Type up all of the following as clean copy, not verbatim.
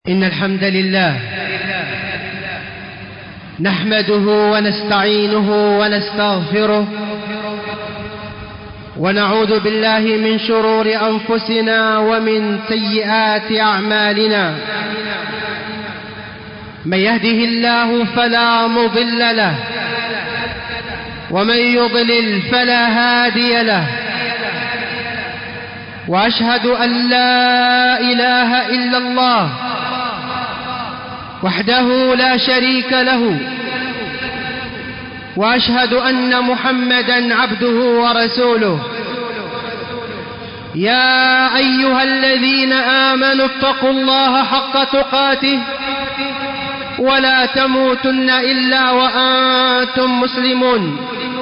إن الحمد لله نحمده ونستعينه ونستغفره ونعوذ بالله من شرور أنفسنا ومن سيئات أعمالنا. من يهده الله فلا مضل له ومن يضلل فلا هادي له، وأشهد أن لا إله إلا الله وحده لا شريك له، وأشهد أن محمدًا عبده ورسوله. يا أيها الذين آمنوا اتقوا الله حق تقاته ولا تموتن إلا وأنتم مسلمون.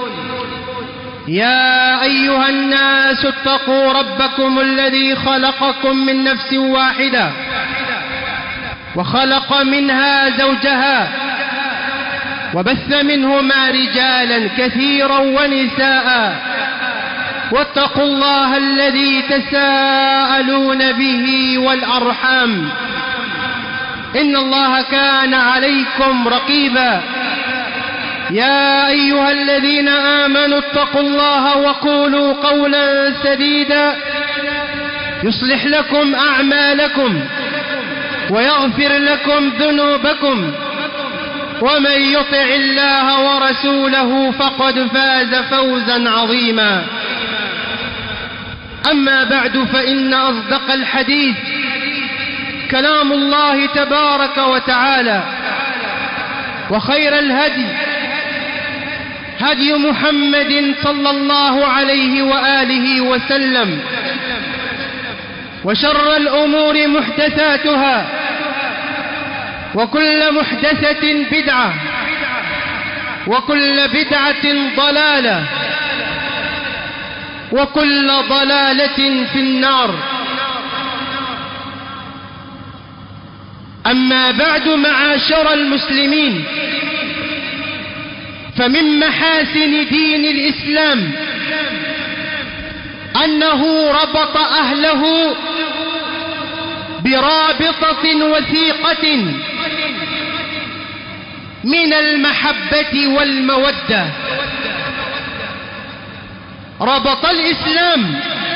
يا أيها الناس اتقوا ربكم الذي خلقكم من نفس واحدة وخلق منها زوجها وبث منهما رجالا كثيرا ونساء، واتقوا الله الذي تساءلون به والأرحام إن الله كان عليكم رقيبا. يا أيها الذين آمنوا اتقوا الله وقولوا قولا سديدا يصلح لكم أعمالكم ويغفر لكم ذنوبكم، ومن يطع الله ورسوله فقد فاز فوزا عظيما. أما بعد، فإن أصدق الحديث كلام الله تبارك وتعالى، وخير الهدي هدي محمد صلى الله عليه وآله وسلم، وشر الأمور محدثاتها، وكل محدثة بدعة، وكل بدعة ضلالة، وكل ضلالة في النار. أما بعد، معاشر المسلمين، فمن محاسن دين الإسلام أنه ربط أهله برابطة وثيقة من المحبة والمودة. ربط الإسلام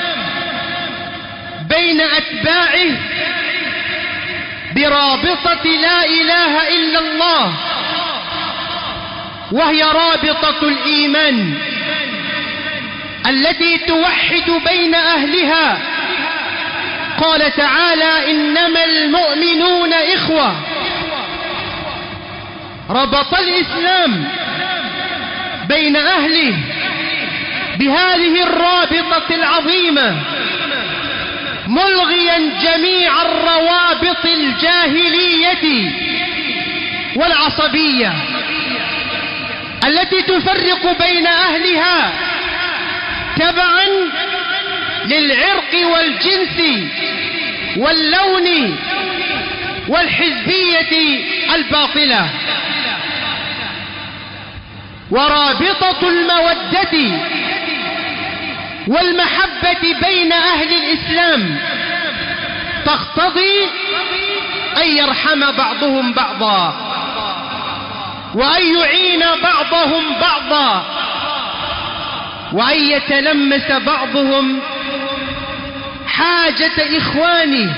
بين أتباعه برابطة لا إله إلا الله، وهي رابطة الإيمان التي توحد بين أهلها. قال تعالى: إنما المؤمنون إخوة. ربط الإسلام بين أهله بهذه الرابطة العظيمة، ملغيا جميع الروابط الجاهلية والعصبية التي تفرق بين أهلها تبعا للعرق والجنس واللون والحزبية الباطلة. ورابطة المودة والمحبة بين أهل الإسلام تقتضي أن يرحم بعضهم بعضا، وأن يعين بعضهم بعضا، وأن يتلمس بعضهم حاجة إخوانه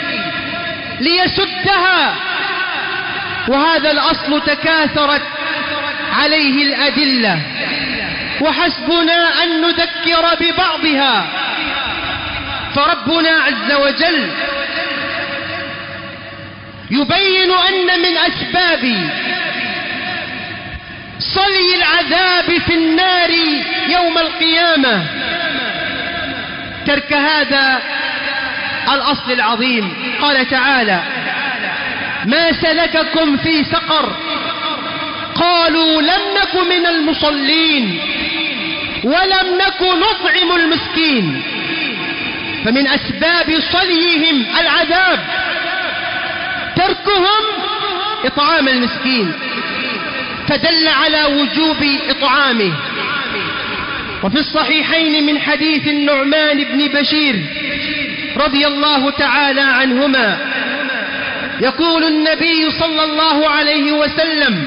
ليسدها. وهذا الأصل تكاثرت عليه الأدلة، وحسبنا أن نذكر ببعضها. فربنا عز وجل يبين أن من أسباب صلي العذاب في النار يوم القيامة ترك هذا الأصل العظيم. قال تعالى: ما سلككم في سقر؟ قالوا لم نك من المصلين ولم نك نطعم المسكين. فمن أسباب صليهم العذاب تركهم إطعام المسكين، فدل على وجوب إطعامه. وفي الصحيحين من حديث النعمان بن بشير رضي الله تعالى عنهما يقول النبي صلى الله عليه وسلم: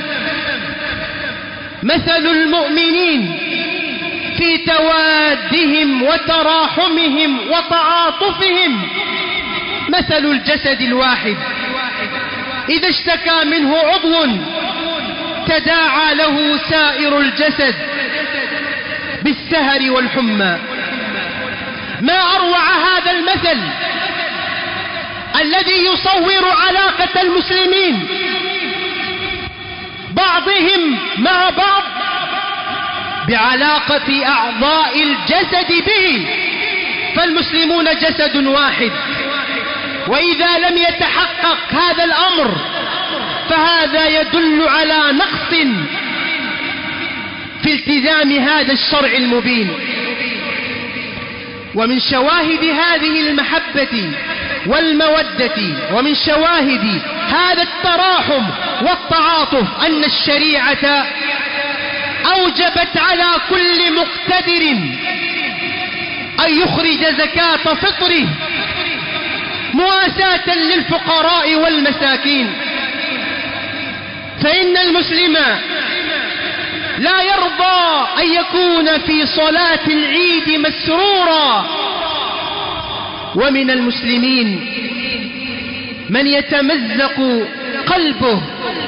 مثل المؤمنين في توادهم وتراحمهم وتعاطفهم مثل الجسد الواحد إذا اشتكى منه عضو تداعى له سائر الجسد بالسهر والحمى. ما أروع هذا المثل الذي يصور علاقة المسلمين بعضهم مع بعض بعلاقة أعضاء الجسد به، فالمسلمون جسد واحد، وإذا لم يتحقق هذا الأمر فهذا يدل على نقص في التزام هذا الشرع المبين. ومن شواهد هذه المحبة والمودة ومن شواهد هذا التراحم والتعاطف أن الشريعة أوجبت على كل مقتدر أن يخرج زكاة فطره مواساة للفقراء والمساكين، فإن المسلم لا يرضى أن يكون في صلاة العيد مسرورا. ومن المسلمين من يتمزق قلبه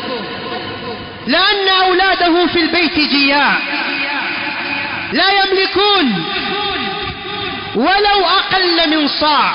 لأن أولاده في البيت جياع لا يملكون ولو أقل من صاع،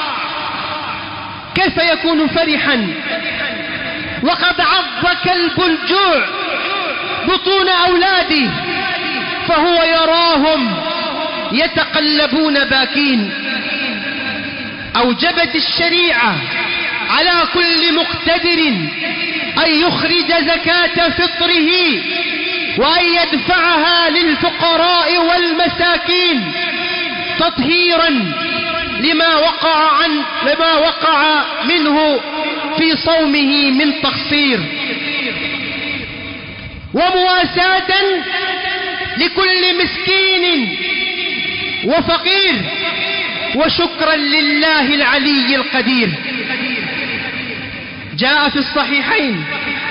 كيف يكون فرحا وقد عض كلب الجوع بطون أولاده فهو يراهم يتقلبون باكين؟ أوجبت الشريعة على كل مقتدر أن يخرج زكاة فطره وأن يدفعها للفقراء والمساكين تطهيرا لما وقع منه في صومه من تقصير، ومواساة لكل مسكين وفقير، وشكرا لله العلي القدير. جاء في الصحيحين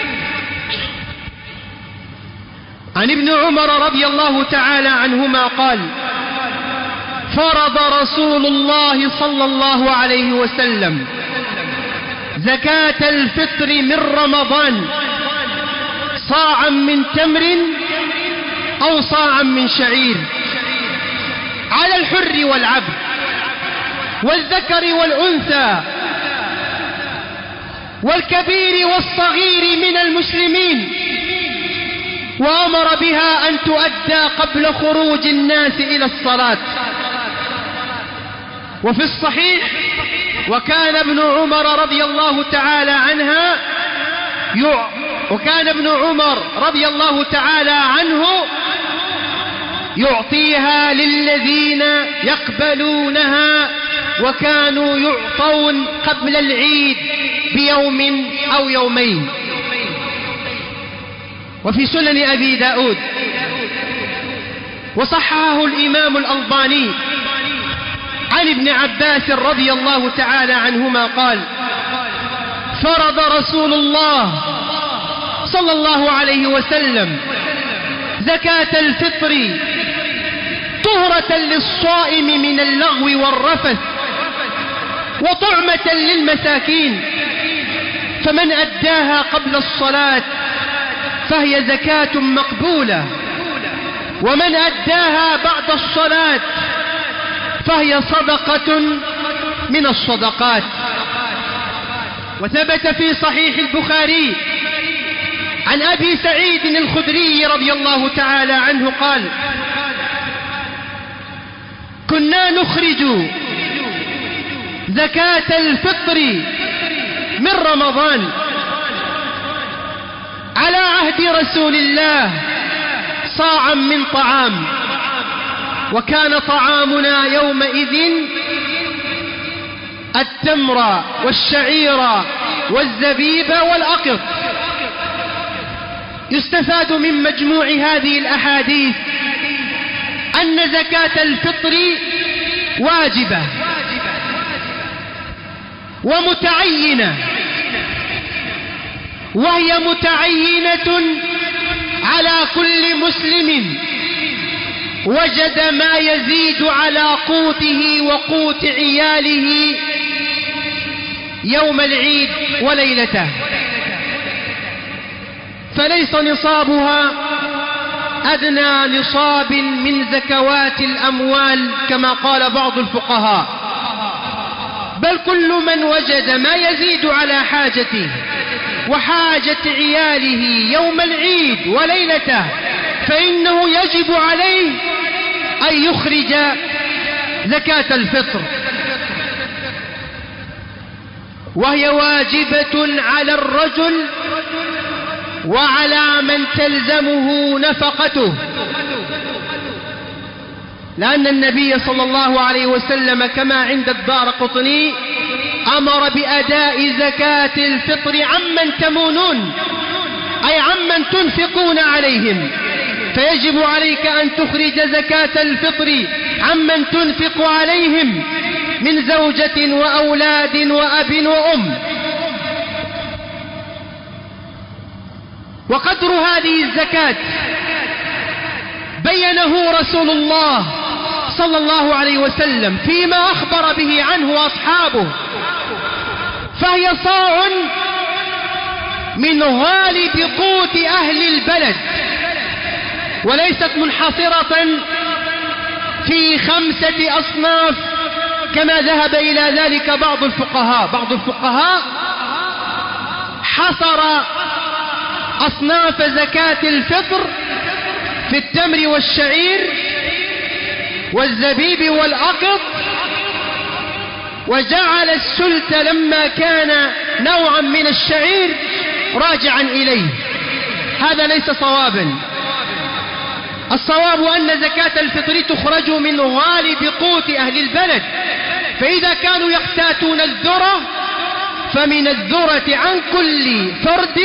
عن ابن عمر رضي الله تعالى عنهما قال: فرض رسول الله صلى الله عليه وسلم زكاة الفطر من رمضان صاعا من تمر أو صاعا من شعير على الحر والعبد والذكر والأنثى والكبير والصغير من المسلمين، وأمر بها أن تؤدى قبل خروج الناس إلى الصلاة. وفي الصحيح: وكان ابن عمر رضي الله تعالى عنه يعطيها للذين يقبلونها، وكانوا يعطون قبل العيد بيوم أو يومين. وفي سنن أبي داود وصححه الإمام الألباني عن ابن عباس رضي الله تعالى عنهما قال: فرض رسول الله صلى الله عليه وسلم زكاة الفطر طهرة للصائم من اللغو والرفث وطعمة للمساكين، فمن أداها قبل الصلاة فهي زكاة مقبولة، ومن أداها بعد الصلاة فهي صدقة من الصدقات. وثبت في صحيح البخاري عن أبي سعيد الخدري رضي الله تعالى عنه قال: كنا نخرج زكاة الفطر من رمضان على عهد رسول الله صاعا من طعام، وكان طعامنا يومئذ التمر والشعير والزبيب والأقط. يستفاد من مجموع هذه الأحاديث أن زكاة الفطر واجبة ومتعينة وهي متعينة على كل مسلم وجد ما يزيد على قوته وقوت عياله يوم العيد وليلته، فليس نصابها أدنى نصاب من زكوات الأموال كما قال بعض الفقهاء، بل كل من وجد ما يزيد على حاجته وحاجة عياله يوم العيد وليلته فإنه يجب عليه أن يخرج زكاة الفطر، وهي واجبة على الرجل وعلى من تلزمه نفقته، لأن النبي صلى الله عليه وسلم كما عند الدارقطني أمر بأداء زكاة الفطر عمن تمونون، أي عمن تنفقون عليهم، فيجب عليك أن تخرج زكاة الفطر عمن تنفق عليهم من زوجة وأولاد وأب وأم. وقدر هذه الزكاة بينه رسول الله صلى الله عليه وسلم فيما أخبر به عنه أصحابه، فهي صاع من غالب قوت أهل البلد، وليست منحصرة في 5 أصناف كما ذهب إلى ذلك بعض الفقهاء. بعض الفقهاء حصر أصناف زكاة الفطر في التمر والشعير والزبيب والأقط، وجعل السلت لما كان نوعا من الشعير راجعا إليه. هذا ليس صوابا. الصواب أن زكاة الفطر تخرج من غالب قوت أهل البلد، فإذا كانوا يقتاتون الذرة فمن الذرة عن كل فرد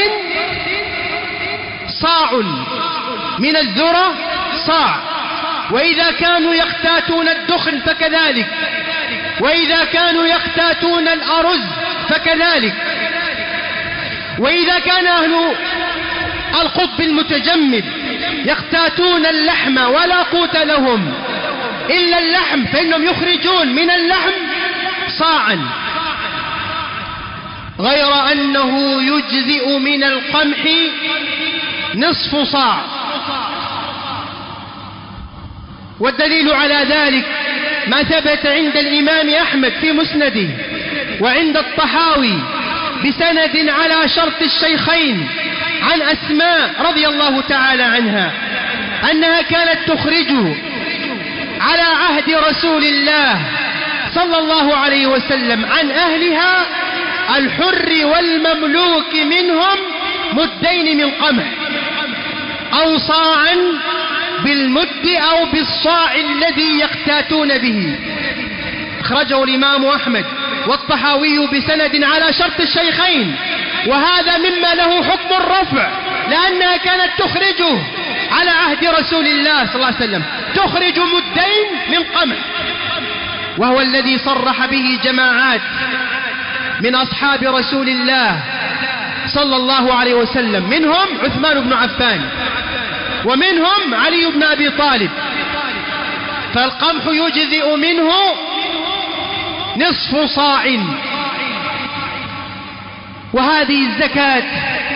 صاع، من الذرة صاع، وإذا كانوا يقتاتون الدخن فكذلك، وإذا كانوا يقتاتون الأرز فكذلك، وإذا كان أهل القطب المتجمد يقتاتون اللحم ولا قوت لهم إلا اللحم فإنهم يخرجون من اللحم صاعا، غير أنه يجزئ من القمح نصف صاع. والدليل على ذلك ما ثبت عند الإمام أحمد في مسنده وعند الطحاوي بسند على شرط الشيخين عن أسماء رضي الله تعالى عنها أنها كانت تخرج على عهد رسول الله صلى الله عليه وسلم عن أهلها الحر والمملوك منهم مدين من قمح أو صاعا بالمد أو بالصاع الذي يقتاتون به. أخرجه الإمام أحمد والطحاوي بسند على شرط الشيخين، وهذا مما له حكم الرفع، لأنها كانت تخرجه على عهد رسول الله صلى الله عليه وسلم، تخرج مدين من قمح، وهو الذي صرح به جماعات من أصحاب رسول الله صلى الله عليه وسلم، منهم عثمان بن عفان ومنهم علي بن أبي طالب، فالقمح يجزئ منه نصف صاع. وهذه الزكاة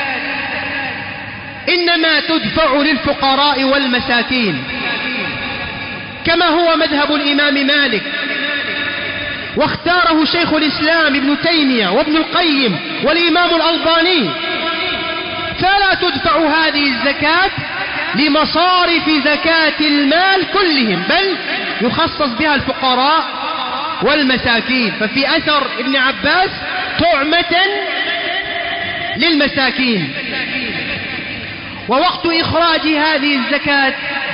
إنما تدفع للفقراء والمساكين كما هو مذهب الإمام مالك، واختاره شيخ الإسلام ابن تيمية وابن القيم والإمام الألباني، فلا تدفع هذه الزكاة لمصارف زكاة المال كلهم، بل يخصص بها الفقراء والمساكين. ففي أثر ابن عباس طعمة للمساكين. ووقت إخراج هذه الزكاة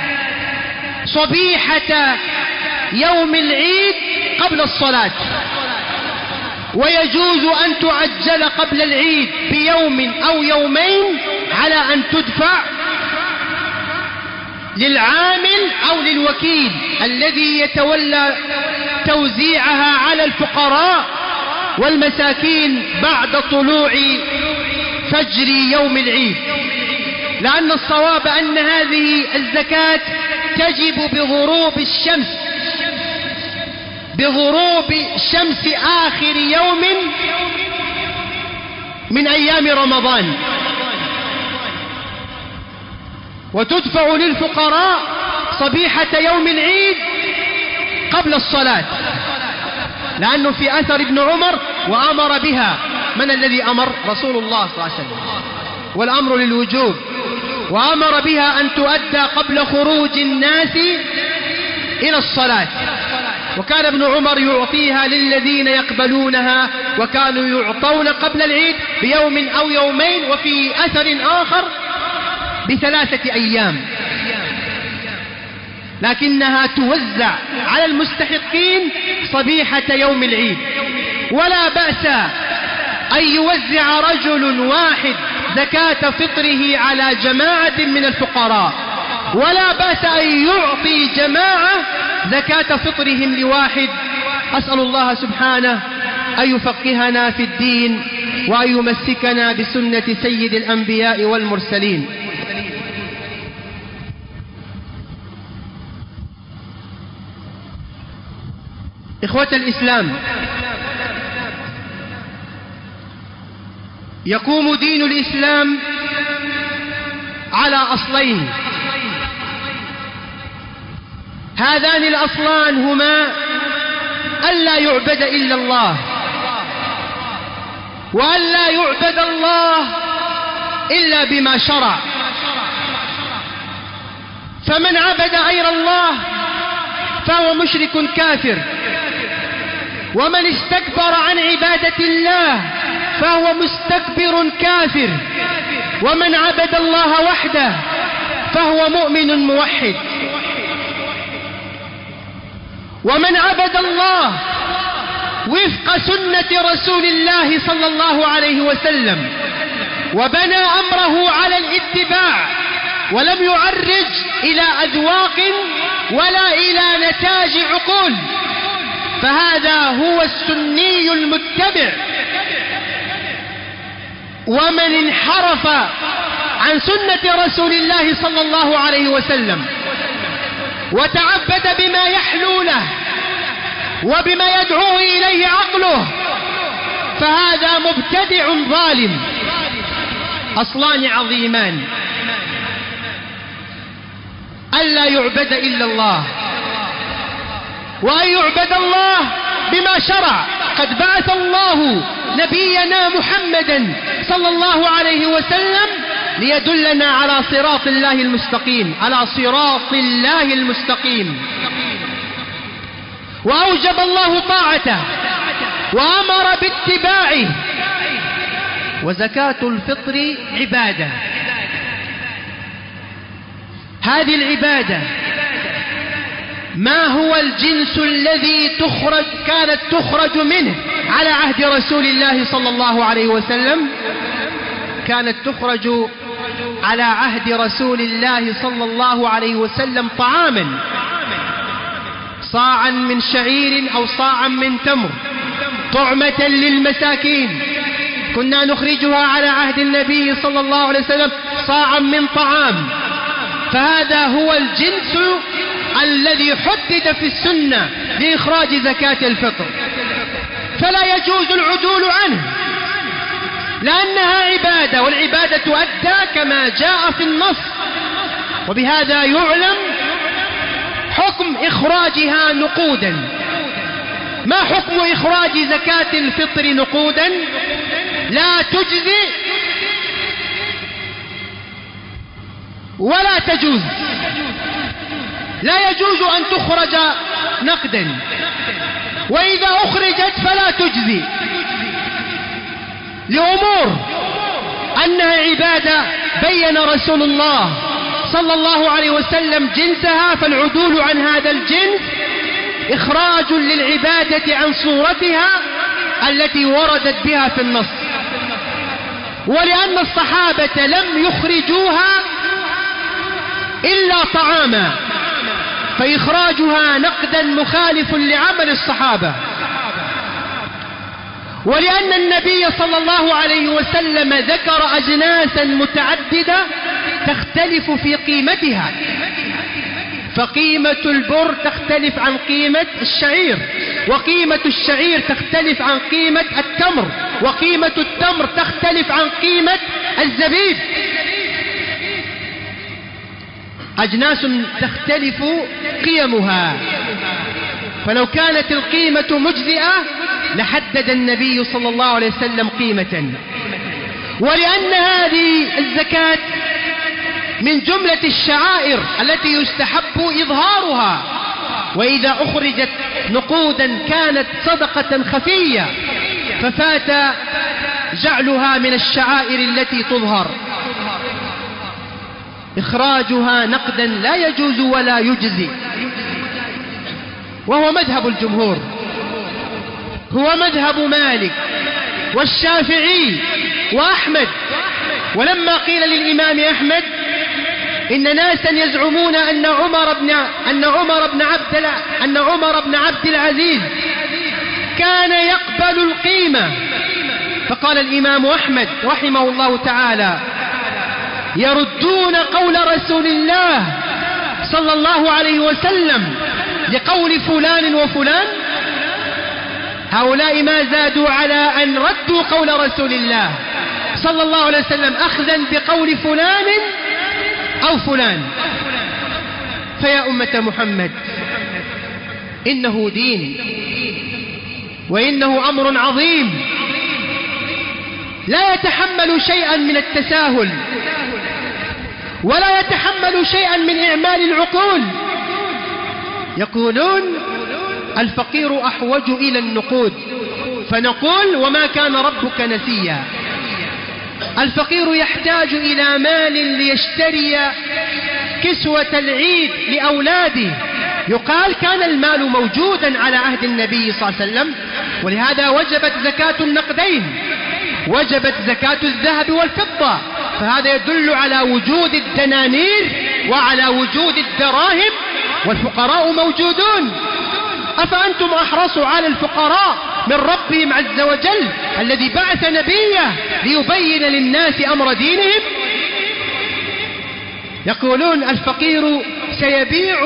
صبيحة يوم العيد قبل الصلاة، ويجوز أن تعجل قبل العيد بيوم أو يومين على أن تدفع للعامل أو للوكيل الذي يتولى توزيعها على الفقراء والمساكين بعد طلوع فجر يوم العيد، لأن الصواب أن هذه الزكاة تجب بغروب شمس آخر يوم من أيام رمضان، وتدفع للفقراء صبيحة يوم العيد قبل الصلاة، لأنه في أثر ابن عمر وأمر بها. من الذي أمر؟ رسول الله صلى الله عليه وسلم، والأمر للوجوب، وأمر بها أن تؤدى قبل خروج الناس إلى الصلاة. وكان ابن عمر يعطيها للذين يقبلونها، وكانوا يعطون قبل العيد بيوم أو يومين، وفي أثر آخر ب3 أيام، لكنها توزع على المستحقين صبيحة يوم العيد. ولا بأس أن يوزع رجل واحد زكاة فطره على جماعة من الفقراء، ولا بأس أن يعطي جماعة زكاة فطرهم لواحد. أسأل الله سبحانه أن يفقهنا في الدين، وأن يمسكنا بسنة سيد الأنبياء والمرسلين. إخوة الإسلام، يقوم دين الإسلام على أصلين، هذان الأصلان هما ألا يعبد إلا الله، وألا يعبد الله إلا بما شرع. فمن عبد غير الله فهو مشرك كافر، ومن استكبر عن عبادة الله فهو مستكبر كافر، ومن عبد الله وحده فهو مؤمن موحد. ومن عبد الله وفق سنة رسول الله صلى الله عليه وسلم، وبنى أمره على الاتباع، ولم يعرج إلى أذواق ولا إلى نتاج عقول، فهذا هو السني المتبع. ومن انحرف عن سنة رسول الله صلى الله عليه وسلم وتعبد بما يحلو له وبما يدعو إليه عقله، فهذا مبتدع ظالم. أصلان عظيمان: ألا يعبد إلا الله، وأن يعبد الله بما شرع. قد بعث الله نبينا محمدا صلى الله عليه وسلم ليدلنا على صراط الله المستقيم، على صراط الله المستقيم. وأوجب الله طاعته وأمر باتباعه. وزكاة الفطر عبادة، هذه العبادة ما هو الجنس الذي كانت تخرج منه على عهد رسول الله صلى الله عليه وسلم؟ كانت تخرج على عهد رسول الله صلى الله عليه وسلم طعاما، صاعا من شعير أو صاعا من تمر، طعمة للمساكين. كنا نخرجها على عهد النبي صلى الله عليه وسلم صاعا من طعام. فهذا هو الجنس الذي حدد في السنة لإخراج زكاة الفطر، فلا يجوز العدول عنه، لأنها عبادة، والعبادة تؤدى كما جاء في النص. وبهذا يعلم حكم إخراجها نقودا. ما حكم إخراج زكاة الفطر نقودا؟ لا تجزي ولا تجوز. لا يجوز أن تخرج نقدا، وإذا أخرجت فلا تجزي، لأمور أنها عبادة بين رسول الله صلى الله عليه وسلم جنسها، فالعدول عن هذا الجنس إخراج للعبادة عن صورتها التي وردت بها في النص. ولأن الصحابة لم يخرجوها إلا طعاما، فإخراجها نقدا مخالف لعمل الصحابة. ولأن النبي صلى الله عليه وسلم ذكر أجناسا متعددة تختلف في قيمتها، فقيمة البر تختلف عن قيمة الشعير، وقيمة الشعير تختلف عن قيمة التمر، وقيمة التمر تختلف عن قيمة الزبيب. أجناس تختلف قيمها، فلو كانت القيمة مجزئة لحدد النبي صلى الله عليه وسلم قيمة. ولأن هذه الزكاة من جملة الشعائر التي يستحب إظهارها، وإذا أخرجت نقودا كانت صدقة خفية ففات جعلها من الشعائر التي تظهر، إخراجها نقدا لا يجوز ولا يجزي، وهو مذهب الجمهور، هو مذهب مالك والشافعي وأحمد. ولما قيل للإمام أحمد إن ناسا يزعمون أن عمر بن عبد العزيز كان يقبل القيمة، فقال الإمام أحمد رحمه الله تعالى: يردون قول رسول الله صلى الله عليه وسلم لقول فلان وفلان. هؤلاء ما زادوا على أن ردوا قول رسول الله صلى الله عليه وسلم أخذا بقول فلان أو فلان. فيا أمة محمد، إنه دين وإنه أمر عظيم لا يتحمل شيئا من التساهل ولا يتحمل شيئا من إعمال العقول. يقولون الفقير أحوج إلى النقود، فنقول وما كان ربك نسيا. الفقير يحتاج إلى مال ليشتري كسوة العيد لأولاده، يقال كان المال موجودا على عهد النبي صلى الله عليه وسلم، ولهذا وجبت زكاة النقدين، وجبت زكاة الذهب والفضة، فهذا يدل على وجود الدنانير وعلى وجود الدراهم، والفقراء موجودون. أفأنتم أحرصوا على الفقراء من ربهم عز وجل الذي بعث نبيه ليبين للناس أمر دينهم؟ يقولون الفقير سيبيع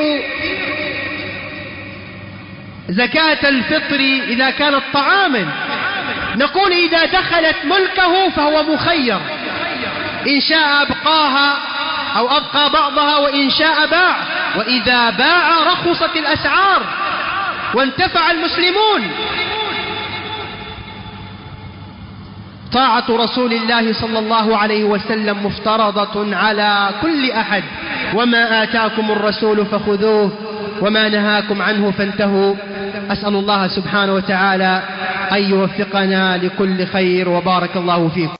زكاة الفطر إذا كانت طعاما. نقول إذا دخلت ملكه فهو مخير، إن شاء أبقاها أو أبقى بعضها، وإن شاء باع، وإذا باع رخصت الأسعار وانتفع المسلمون. طاعة رسول الله صلى الله عليه وسلم مفترضة على كل أحد، وما آتاكم الرسول فخذوه وما نهاكم عنه فانتهوا. أسأل الله سبحانه وتعالى أن يوفقنا لكل خير، وبارك الله فيكم.